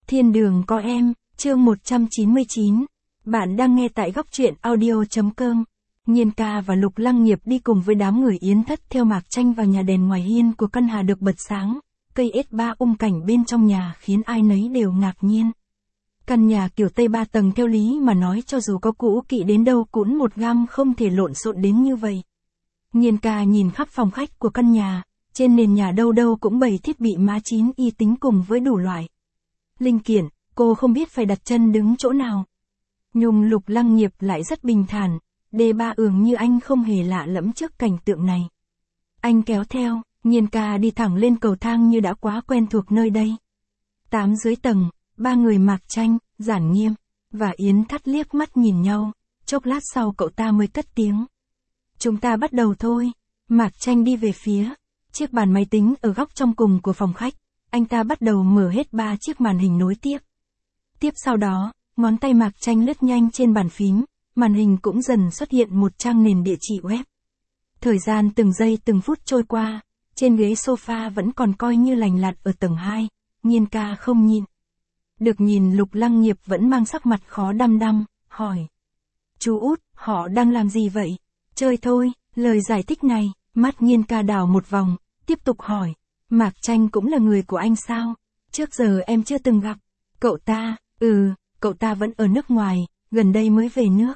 Thiên đường có em, chương 199. Bạn đang nghe tại góc truyện audio.com. Nhiên ca và Lục Lăng Nghiệp đi cùng với đám người Yến Thất theo Mạc Tranh vào nhà. Đèn ngoài hiên của căn nhà được bật sáng, cây S3 cảnh bên trong nhà khiến ai nấy đều ngạc nhiên. Căn nhà kiểu Tây 3 tầng theo lý mà nói cho dù có cũ kỹ đến đâu cũng một gam không thể lộn xộn đến như vậy. Nhiên ca nhìn khắp phòng khách của căn nhà, trên nền nhà đâu đâu cũng bày thiết bị mã chín y tính cùng với đủ loại linh kiện, cô không biết phải đặt chân đứng chỗ nào. Nhưng Lục Lăng Nghiệp lại rất bình thản, D3 như anh không hề lạ lẫm trước cảnh tượng này. Anh kéo theo, Nhiên ca đi thẳng lên cầu thang như đã quá quen thuộc nơi đây. 8 dưới tầng, ba người Mạc Tranh, Giản Nghiêm và Yến Thắt liếc mắt nhìn nhau, chốc lát sau cậu ta mới cất tiếng. Chúng ta bắt đầu thôi. Mạc Tranh đi về phía chiếc bàn máy tính ở góc trong cùng của phòng khách, anh ta bắt đầu mở hết 3 chiếc màn hình nối tiếp. Tiếp sau đó, ngón tay Mạc Tranh lướt nhanh trên bàn phím, màn hình cũng dần xuất hiện một trang nền địa chỉ web. Thời gian từng giây từng phút trôi qua, trên ghế sofa vẫn còn coi như lành lặn ở tầng 2, Nhiên ca không nhịn được nhìn Lục Lăng Nghiệp vẫn mang sắc mặt khó đăm đăm, hỏi. Chú út, họ đang làm gì vậy? Chơi thôi, lời giải thích này, mắt Nhiên ca đảo một vòng, tiếp tục hỏi. Mạc Tranh cũng là người của anh sao? Trước giờ em chưa từng gặp. Cậu ta, cậu ta vẫn ở nước ngoài, gần đây mới về nước.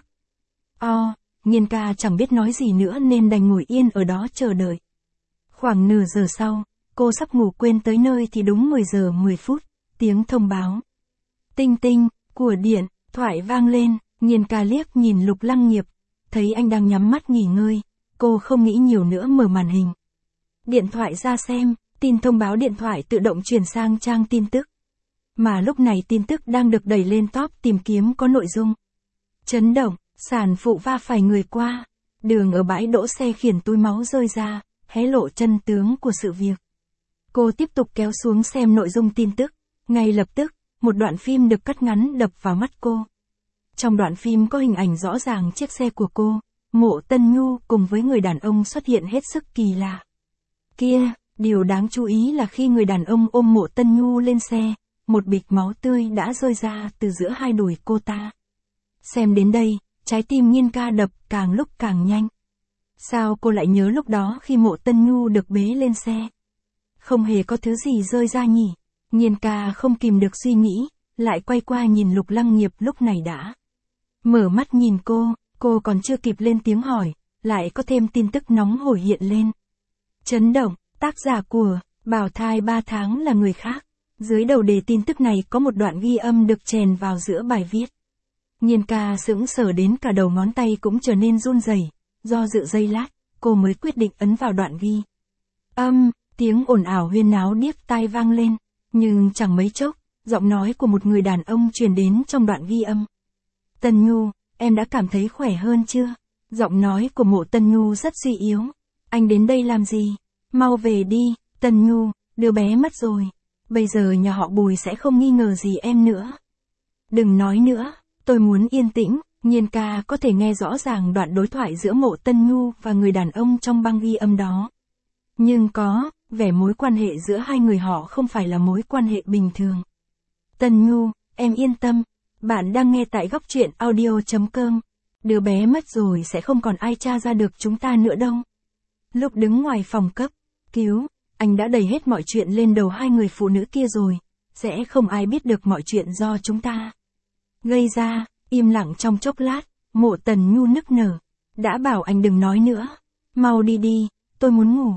Nhiên ca chẳng biết nói gì nữa nên đành ngồi yên ở đó chờ đợi. Khoảng nửa giờ sau, cô sắp ngủ quên tới nơi thì đúng 10 giờ 10 phút, tiếng thông báo. Tinh tinh, của điện thoại vang lên, Nhiên ca liếc nhìn Lục Lăng Nghiệp, thấy anh đang nhắm mắt nghỉ ngơi, cô không nghĩ nhiều nữa mở màn hình điện thoại ra xem, tin thông báo điện thoại tự động chuyển sang trang tin tức. Mà lúc này tin tức đang được đẩy lên top tìm kiếm có nội dung. Chấn động, sản phụ va phải người qua, đường ở bãi đỗ xe khiến túi máu rơi ra, hé lộ chân tướng của sự việc. Cô tiếp tục kéo xuống xem nội dung tin tức, ngay lập tức, một đoạn phim được cắt ngắn đập vào mắt cô. Trong đoạn phim có hình ảnh rõ ràng chiếc xe của cô, Mộ Tân Nhu cùng với người đàn ông xuất hiện hết sức kỳ lạ. Kia, điều đáng chú ý là khi người đàn ông ôm Mộ Tân Nhu lên xe, một bịch máu tươi đã rơi ra từ giữa hai đùi cô ta. Xem đến đây, trái tim Nhiên ca đập càng lúc càng nhanh. Sao cô lại nhớ lúc đó khi Mộ Tân Nhu được bế lên xe? Không hề có thứ gì rơi ra nhỉ? Nhiên ca không kìm được suy nghĩ, lại quay qua nhìn Lục Lăng Nghiệp lúc này đã mở mắt nhìn cô còn chưa kịp lên tiếng hỏi, lại có thêm tin tức nóng hổi hiện lên. Chấn động, tác giả của Bảo thai 3 tháng là người khác. Dưới đầu đề tin tức này có một đoạn ghi âm được chèn vào giữa bài viết. Nhiên ca sững sờ đến cả đầu ngón tay cũng trở nên run rẩy, do dự giây lát, cô mới quyết định ấn vào đoạn ghi âm, tiếng ồn ào huyên náo điếc tai vang lên, nhưng chẳng mấy chốc, giọng nói của một người đàn ông truyền đến trong đoạn ghi âm. Tân Nhu, em đã cảm thấy khỏe hơn chưa? Giọng nói của Mộ Tân Nhu rất suy yếu. Anh đến đây làm gì? Mau về đi, Tân Nhu, đứa bé mất rồi. Bây giờ nhà họ Bùi sẽ không nghi ngờ gì em nữa. Đừng nói nữa, tôi muốn yên tĩnh. Nhiên ca có thể nghe rõ ràng đoạn đối thoại giữa Mộ Tân Nhu và người đàn ông trong băng ghi âm đó. Nhưng có vẻ mối quan hệ giữa hai người họ không phải là mối quan hệ bình thường. Tân Nhu, em yên tâm. Bạn đang nghe tại góc truyện audio.com. Đứa bé mất rồi sẽ không còn ai tra ra được chúng ta nữa đâu. Lúc đứng ngoài phòng cấp cứu, anh đã đẩy hết mọi chuyện lên đầu hai người phụ nữ kia rồi. Sẽ không ai biết được mọi chuyện do chúng ta gây ra. Im lặng trong chốc lát, Mộ Tần Nhu nức nở. Đã bảo anh đừng nói nữa. Mau đi đi, tôi muốn ngủ.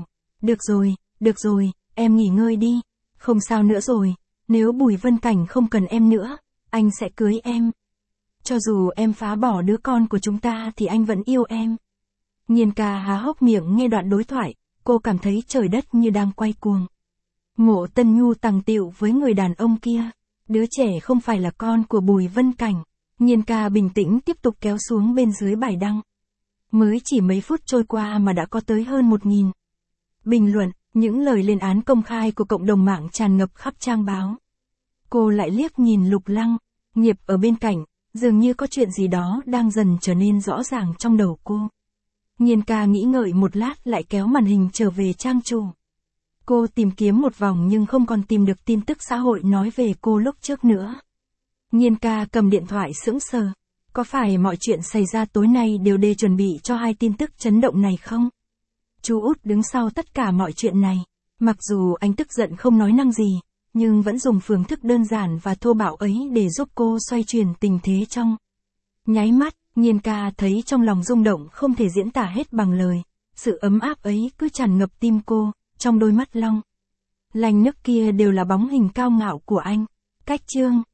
Được rồi, em nghỉ ngơi đi. Không sao nữa rồi, nếu Bùi Vân Cảnh không cần em nữa, anh sẽ cưới em. Cho dù em phá bỏ đứa con của chúng ta thì anh vẫn yêu em. Nhiên ca há hốc miệng nghe đoạn đối thoại, cô cảm thấy trời đất như đang quay cuồng. Mộ Tân Nhu tằng tịu với người đàn ông kia. Đứa trẻ không phải là con của Bùi Vân Cảnh. Nhiên ca bình tĩnh tiếp tục kéo xuống bên dưới bài đăng. Mới chỉ mấy phút trôi qua mà đã có tới hơn 1000 bình luận, những lời lên án công khai của cộng đồng mạng tràn ngập khắp trang báo. Cô lại liếc nhìn Lục Lăng Nghiệp ở bên cạnh, dường như có chuyện gì đó đang dần trở nên rõ ràng trong đầu cô. Nhiên ca nghĩ ngợi một lát lại kéo màn hình trở về trang chủ. Cô tìm kiếm một vòng nhưng không còn tìm được tin tức xã hội nói về cô lúc trước nữa. Nhiên ca cầm điện thoại sững sờ. Có phải mọi chuyện xảy ra tối nay đều để chuẩn bị cho hai tin tức chấn động này không? Chú út đứng sau tất cả mọi chuyện này. Mặc dù anh tức giận không nói năng gì, nhưng vẫn dùng phương thức đơn giản và thô bạo ấy để giúp cô xoay chuyển tình thế trong nháy mắt. Nhiên ca thấy trong lòng rung động không thể diễn tả hết bằng lời. Sự ấm áp ấy cứ tràn ngập tim cô, trong đôi mắt long lanh nước kia đều là bóng hình cao ngạo của anh. Cách chương